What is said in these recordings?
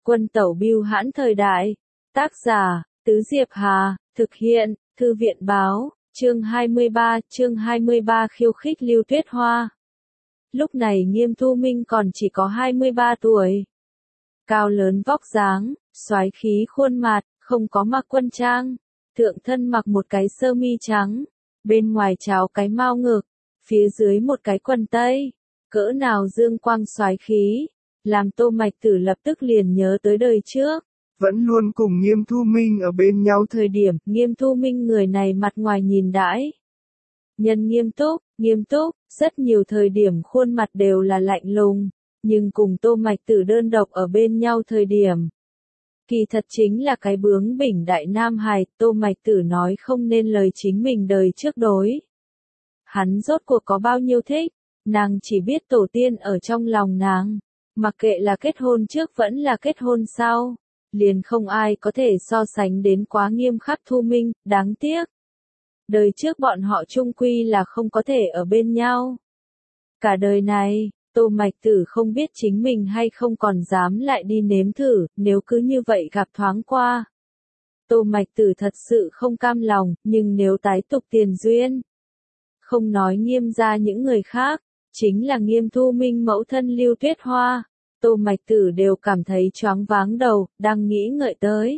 Quân tẩu bưu hãn thời đại. Tác giả, Tứ Diệp Hà, thực hiện, Thư viện báo, chương 23 khiêu khích Lưu Tuyết Hoa. Lúc này Nghiêm Thu Minh còn chỉ có 23 tuổi. Cao lớn vóc dáng, soái khí khuôn mặt, không có mặc quân trang. Thượng thân mặc một cái sơ mi trắng, bên ngoài tráo cái mao ngực, phía dưới một cái quần tây. Cỡ nào dương quang soái khí, làm Tô Mạch Tử lập tức liền nhớ tới đời trước. Vẫn luôn cùng Nghiêm Thu Minh ở bên nhau. Thời điểm Nghiêm Thu Minh người này mặt ngoài nhìn đãi nhân nghiêm túc, rất nhiều thời điểm khuôn mặt đều là lạnh lùng, nhưng cùng Tô Mạch Tử đơn độc ở bên nhau thời điểm. Kỳ thật chính là cái bướng bỉnh đại nam hài, Tô Mạch Tử nói không nên lời chính mình đời trước đối. Hắn rốt cuộc có bao nhiêu thích, nàng chỉ biết tổ tiên ở trong lòng nàng, mặc kệ là kết hôn trước vẫn là kết hôn sau, liền không ai có thể so sánh đến quá nghiêm khắc Thu Minh, đáng tiếc. Đời trước bọn họ chung quy là không có thể ở bên nhau. Cả đời này, Tô Mạch Tử không biết chính mình hay không còn dám lại đi nếm thử, nếu cứ như vậy gặp thoáng qua. Tô Mạch Tử thật sự không cam lòng, nhưng nếu tái tục tiền duyên. Không nói Nghiêm ra những người khác, chính là Nghiêm Thu Minh mẫu thân Lưu Tuyết Hoa, Tô Mạch Tử đều cảm thấy choáng váng đầu, đang nghĩ ngợi tới.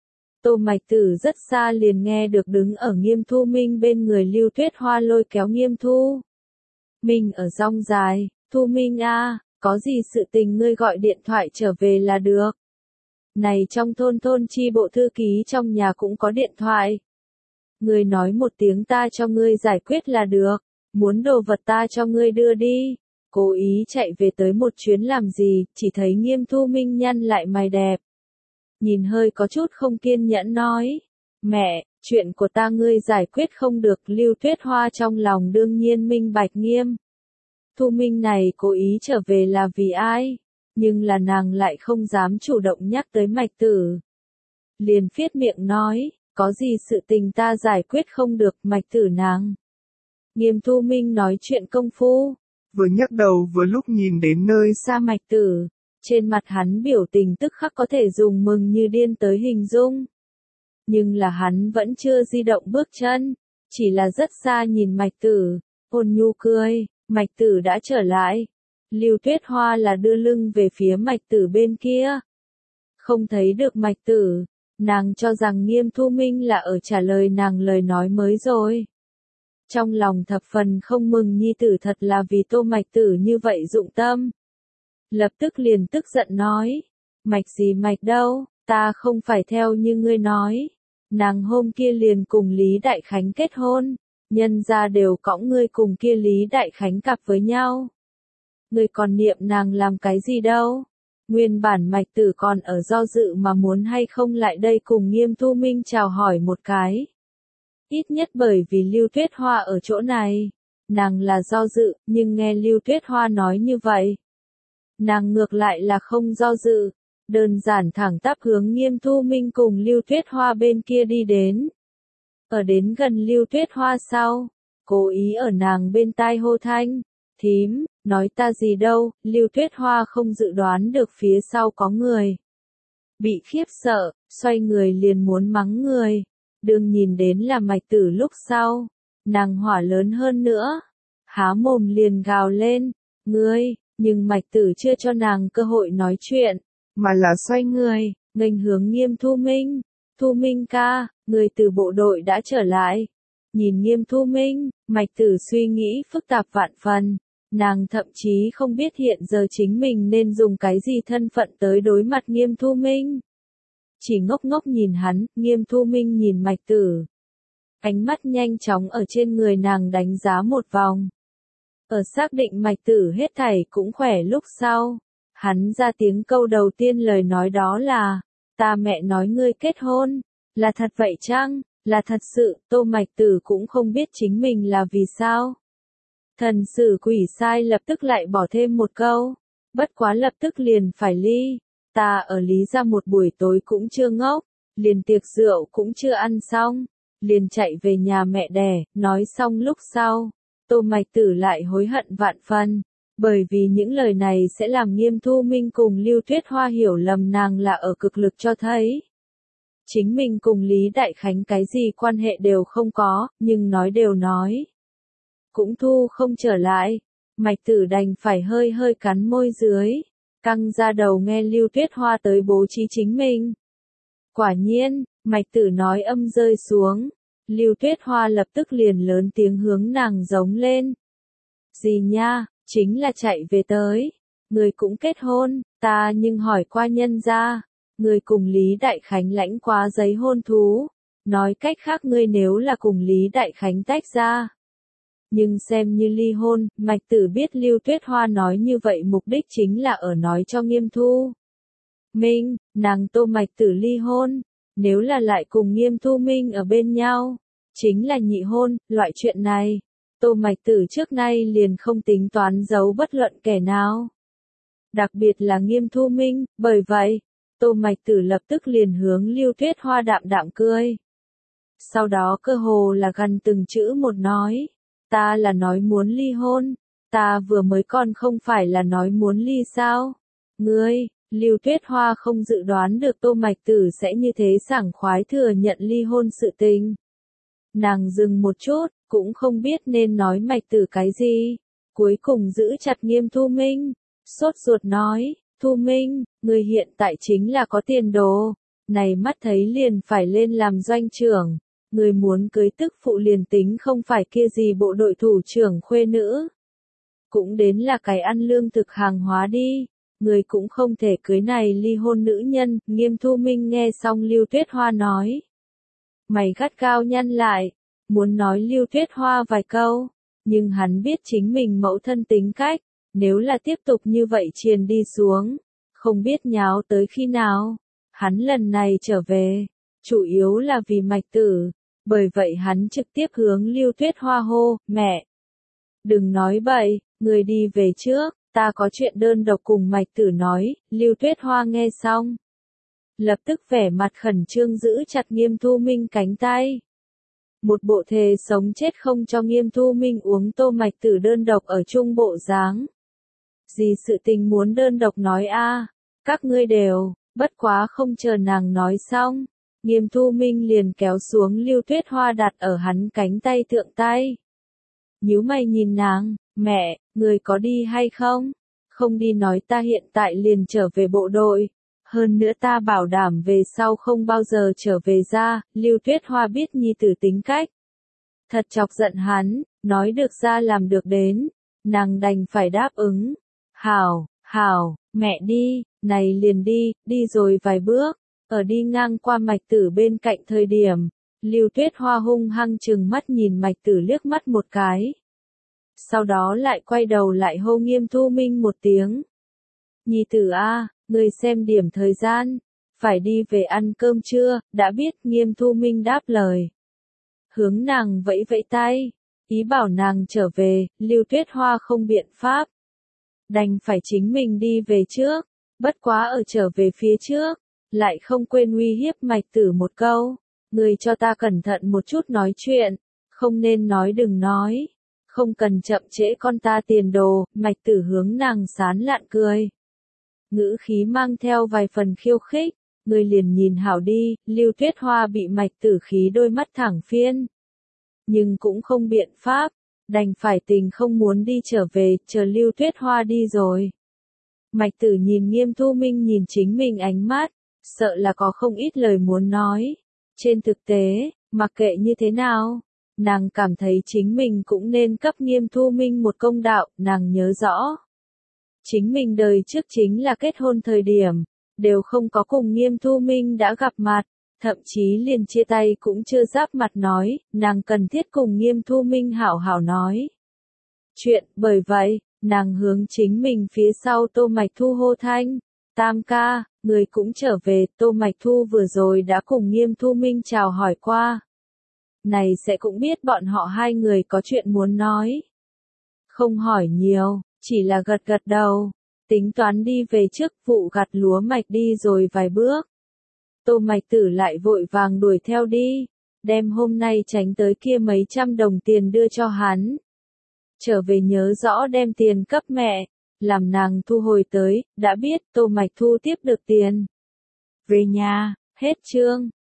Tô Mạch Tử rất xa liền nghe được đứng ở Nghiêm Thu Minh bên người Lưu Tuyết Hoa lôi kéo Nghiêm Thu Minh ở rong dài. Thu Minh a, có gì sự tình ngươi gọi điện thoại trở về là được. Này trong thôn chi bộ thư ký trong nhà cũng có điện thoại. Ngươi nói một tiếng ta cho ngươi giải quyết là được, muốn đồ vật ta cho ngươi đưa đi. Cố ý chạy về tới một chuyến làm gì, chỉ thấy Nghiêm Thu Minh nhăn lại mày đẹp. Nhìn hơi có chút không kiên nhẫn nói, mẹ, chuyện của ta ngươi giải quyết không được. Lưu Tuyết Hoa trong lòng đương nhiên minh bạch Nghiêm Thu Minh này cố ý trở về là vì ai, nhưng là nàng lại không dám chủ động nhắc tới Mạch Tử. Liền phiết miệng nói, có gì sự tình ta giải quyết không được. Mạch Tử nàng. Nghiêm Thu Minh nói chuyện công phu, vừa nhắc đầu vừa lúc nhìn đến nơi xa Mạch Tử, trên mặt hắn biểu tình tức khắc có thể dùng mừng như điên tới hình dung. Nhưng là hắn vẫn chưa di động bước chân, chỉ là rất xa nhìn Mạch Tử, ôn nhu cười. Mạch Tử đã trở lại. Lưu Tuyết Hoa là đưa lưng về phía Mạch Tử bên kia. Không thấy được Mạch Tử, nàng cho rằng Nghiêm Thu Minh là ở trả lời nàng lời nói mới rồi. Trong lòng thập phần không mừng nhi tử thật là vì Tô Mạch Tử như vậy dụng tâm. Lập tức liền tức giận nói, mạch gì mạch đâu, ta không phải theo như ngươi nói. Nàng hôm kia liền cùng Lý Đại Khánh kết hôn. Nhân ra đều cõng ngươi cùng kia Lý Đại Khánh cặp với nhau. Ngươi còn niệm nàng làm cái gì đâu. Nguyên bản Mạch Tử còn ở do dự mà muốn hay không lại đây cùng Nghiêm Thu Minh chào hỏi một cái. Ít nhất bởi vì Lưu Tuyết Hoa ở chỗ này. Nàng là do dự, nhưng nghe Lưu Tuyết Hoa nói như vậy. Nàng ngược lại là không do dự. Đơn giản thẳng tắp hướng Nghiêm Thu Minh cùng Lưu Tuyết Hoa bên kia đi đến. Ở đến gần Lưu Tuyết Hoa sau, cố ý ở nàng bên tai hô thanh, thím, nói ta gì đâu. Lưu Tuyết Hoa không dự đoán được phía sau có người. Bị khiếp sợ, xoay người liền muốn mắng người. Đương nhìn đến là Mạch Tử lúc sau, nàng hỏa lớn hơn nữa. Há mồm liền gào lên, ngươi, nhưng Mạch Tử chưa cho nàng cơ hội nói chuyện, mà là xoay người, nghênh hướng Nghiêm Thu Minh. Thu Minh ca, người từ bộ đội đã trở lại. Nhìn Nghiêm Thu Minh, Mạch Tử suy nghĩ phức tạp vạn phần. Nàng thậm chí không biết hiện giờ chính mình nên dùng cái gì thân phận tới đối mặt Nghiêm Thu Minh. Chỉ ngốc ngốc nhìn hắn, Nghiêm Thu Minh nhìn Mạch Tử. Ánh mắt nhanh chóng ở trên người nàng đánh giá một vòng. Ở xác định Mạch Tử hết thảy cũng khỏe lúc sau. Hắn ra tiếng câu đầu tiên lời nói đó là, ta mẹ nói ngươi kết hôn. Là thật vậy chăng? Là thật sự. Tô Mạch Tử cũng không biết chính mình là vì sao. Thần sử quỷ sai lập tức lại bỏ thêm một câu. Bất quá lập tức liền phải ly. Ta ở Lý ra một buổi tối cũng chưa ngốc. Liền tiệc rượu cũng chưa ăn xong. Liền chạy về nhà mẹ đẻ. Nói xong lúc sau, Tô Mạch Tử lại hối hận vạn phần. Bởi vì những lời này sẽ làm Nghiêm Thu Minh cùng Lưu Tuyết Hoa hiểu lầm nàng là ở cực lực cho thấy. Chính mình cùng Lý Đại Khánh cái gì quan hệ đều không có, nhưng nói đều nói. Cũng thu không trở lại, Mạch Tử đành phải hơi hơi cắn môi dưới, căng ra đầu nghe Lưu Tuyết Hoa tới bố trí chính mình. Quả nhiên, Mạch Tử nói âm rơi xuống, Lưu Tuyết Hoa lập tức liền lớn tiếng hướng nàng giống lên. Gì nha, chính là chạy về tới, người cũng kết hôn, ta nhưng hỏi qua nhân gia, người cùng Lý Đại Khánh lãnh quá giấy hôn thú, nói cách khác ngươi nếu là cùng Lý Đại Khánh tách ra. Nhưng xem như ly hôn, Mạch Tử biết Lưu Tuyết Hoa nói như vậy mục đích chính là ở nói cho Nghiêm Thu Minh, nàng Tô Mạch Tử ly hôn, nếu là lại cùng Nghiêm Thu Minh ở bên nhau, chính là nhị hôn, loại chuyện này. Tô Mạch Tử trước nay liền không tính toán giấu bất luận kẻ nào. Đặc biệt là Nghiêm Thu Minh, bởi vậy, Tô Mạch Tử lập tức liền hướng Lưu Tuyết Hoa đạm đạm cười. Sau đó cơ hồ là gần từng chữ một nói, ta là nói muốn ly hôn, ta vừa mới còn không phải là nói muốn ly sao? Ngươi, Lưu Tuyết Hoa không dự đoán được Tô Mạch Tử sẽ như thế sảng khoái thừa nhận ly hôn sự tình. Nàng dừng một chút, cũng không biết nên nói Mạch Tử cái gì, cuối cùng giữ chặt Nghiêm Thu Minh, sốt ruột nói, Thu Minh, người hiện tại chính là có tiền đồ, này mắt thấy liền phải lên làm doanh trưởng, người muốn cưới tức phụ liền tính không phải kia gì bộ đội thủ trưởng khuê nữ. Cũng đến là cái ăn lương thực hàng hóa đi, người cũng không thể cưới này ly hôn nữ nhân, Nghiêm Thu Minh nghe xong Lưu Tuyết Hoa nói. Mày gắt cao nhăn lại, muốn nói Lưu Tuyết Hoa vài câu, nhưng hắn biết chính mình mẫu thân tính cách, nếu là tiếp tục như vậy triền đi xuống, không biết nháo tới khi nào. Hắn lần này trở về, chủ yếu là vì Mạch Tử, bởi vậy hắn trực tiếp hướng Lưu Tuyết Hoa hô, mẹ. Đừng nói bậy, người đi về trước, ta có chuyện đơn độc cùng Mạch Tử nói, Lưu Tuyết Hoa nghe xong. Lập tức vẻ mặt khẩn trương giữ chặt Nghiêm Thu Minh cánh tay. Một bộ thề sống chết không cho Nghiêm Thu Minh uống Tô Mạch Tử đơn độc ở chung bộ dáng. Gì sự tình muốn đơn độc nói a, các ngươi đều, bất quá không chờ nàng nói xong. Nghiêm Thu Minh liền kéo xuống Lưu Tuyết Hoa đặt ở hắn cánh tay thượng tay. Nhíu mày nhìn nàng, mẹ, người có đi hay không? Không đi nói ta hiện tại liền trở về bộ đội. Hơn nữa ta bảo đảm về sau không bao giờ trở về ra, Lưu Tuyết Hoa biết nhi tử tính cách. Thật chọc giận hắn, nói được ra làm được đến, nàng đành phải đáp ứng. Hảo, hảo, mẹ đi, này liền đi, đi rồi vài bước, ở đi ngang qua Mạch Tử bên cạnh thời điểm, Lưu Tuyết Hoa hung hăng trừng mắt nhìn Mạch Tử liếc mắt một cái. Sau đó lại quay đầu lại hô Nghiêm Thu Minh một tiếng. Nhi tử a, người xem điểm thời gian, phải đi về ăn cơm trưa, đã biết. Nghiêm Thu Minh đáp lời. Hướng nàng vẫy vẫy tay, ý bảo nàng trở về, Lưu Tuyết Hoa không biện pháp. Đành phải chính mình đi về trước, bất quá ở trở về phía trước, lại không quên uy hiếp Mạch Tử một câu. Người cho ta cẩn thận một chút nói chuyện, không nên nói đừng nói, không cần chậm trễ con ta tiền đồ. Mạch Tử hướng nàng sán lạn cười. Ngữ khí mang theo vài phần khiêu khích, người liền nhìn hảo đi. Lưu Tuyết Hoa bị Mạch Tử khí đôi mắt thẳng phiên. Nhưng cũng không biện pháp, đành phải tình không muốn đi trở về, chờ Lưu Tuyết Hoa đi rồi. Mạch Tử nhìn Nghiêm Thu Minh nhìn chính mình ánh mắt, sợ là có không ít lời muốn nói. Trên thực tế, mặc kệ như thế nào, nàng cảm thấy chính mình cũng nên cấp Nghiêm Thu Minh một công đạo. Nàng nhớ rõ, chính mình đời trước chính là kết hôn thời điểm, đều không có cùng Nghiêm Thu Minh đã gặp mặt, thậm chí liền chia tay cũng chưa giáp mặt nói, nàng cần thiết cùng Nghiêm Thu Minh hảo hảo nói chuyện. Bởi vậy, nàng hướng chính mình phía sau Tô Mạch Thu hô thanh, Tam ca, người cũng trở về. Tô Mạch Thu vừa rồi đã cùng Nghiêm Thu Minh chào hỏi qua. Này sẽ cũng biết bọn họ hai người có chuyện muốn nói. Không hỏi nhiều, chỉ là gật gật đầu, tính toán đi về trước. Vụ gặt lúa mạch đi rồi vài bước. Tô Mạch Tử lại vội vàng đuổi theo đi, đem hôm nay tránh tới kia mấy trăm đồng tiền đưa cho hắn. trở về nhớ rõ đem tiền cấp mẹ, làm nàng thu hồi tới, đã biết Tô Mạch thu tiếp được tiền. Về nhà, hết chương.